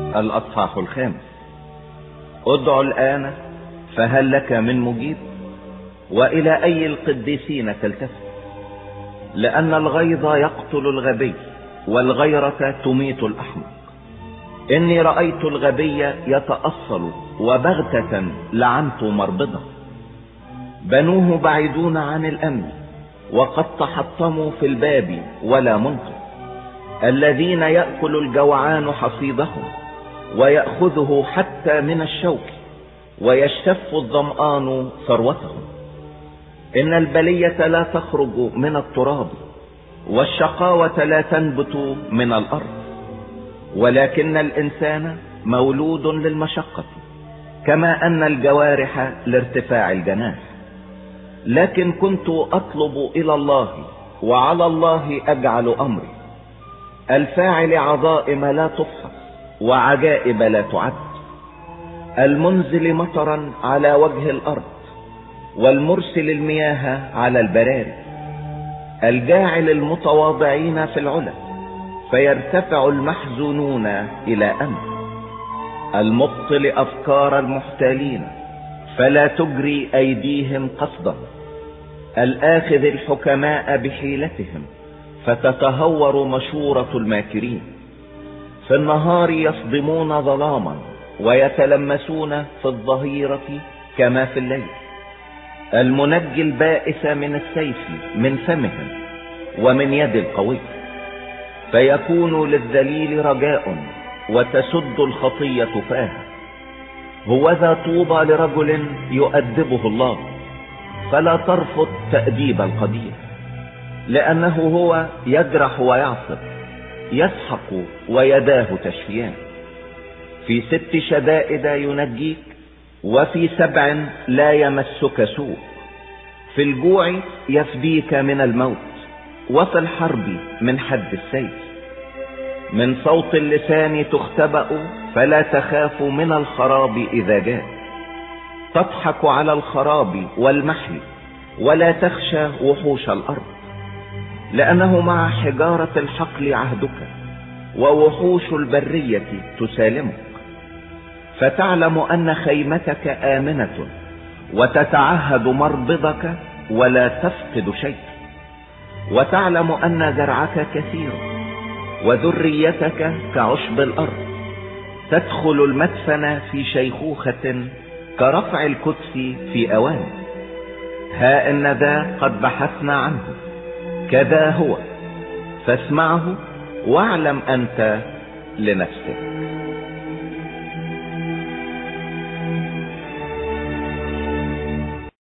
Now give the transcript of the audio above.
الأصحاح 5. ادع الآن فهل لك من مجيب؟ وإلى أي القديسين تلتفت؟ لأن الغيظ يقتل الغبي والغيرة تميت الأحمق. إني رأيت الغبي يتأصل وبغتة لعنت مربضة. بنوه بعيدون عن الأمن وقد تحطموا في الباب ولا منقذ. الذين يأكل الجوعان حصيدهم ويأخذه حتى من الشوك ويشتف الظمآن ثروتهم. إن البلية لا تخرج من التراب والشقاوة لا تنبت من الأرض، ولكن الإنسان مولود للمشقة كما أن الجوارح لارتفاع الجناح. لكن كنت أطلب إلى الله وعلى الله أجعل أمري، الفاعل عظائم لا تفحص وعجائب لا تعد، المنزل مطرا على وجه الأرض والمرسل المياه على البراري، الجاعل المتواضعين في العلا فيرتفع المحزونون إلى أمر، المبطل أفكار المحتالين فلا تجري أيديهم قصدا، الآخذ الحكماء بحيلتهم فتتهور مشورة الماكرين. في النهار يصدمون ظلاما ويتلمسون في الظهيرة كما في الليل، المنجي البائس من السيف من فمهم ومن يد القوي، فيكون للذليل رجاء وتسد الخطية فاه. هوذا طوبى لرجل يؤدبه الله، فلا ترفض تأديب القدير، لأنه هو يجرح ويعصب، يسحق ويداه تشفيان. في 6 شدائد ينجيك وفي 7 لا يمسك سوء. في الجوع يفديك من الموت وفي الحرب من حد السيف. من صوت اللسان تختبأ فلا تخاف من الخراب إذا جاء. تضحك على الخراب والمحل ولا تخشى وحوش الأرض، لأنه مع حجارة الحقل عهدك ووحوش البرية تسالمك. فتعلم أن خيمتك آمنة وتتعهد مربضك ولا تفقد شيء، وتعلم أن زرعك كثير وذريتك كعشب الأرض. تدخل المدفن في شيخوخة كرفع الكتف في أوان. ها إن ذا قد بحثنا عنه، كذا هو، فاسمعه واعلم أنت لنفسك.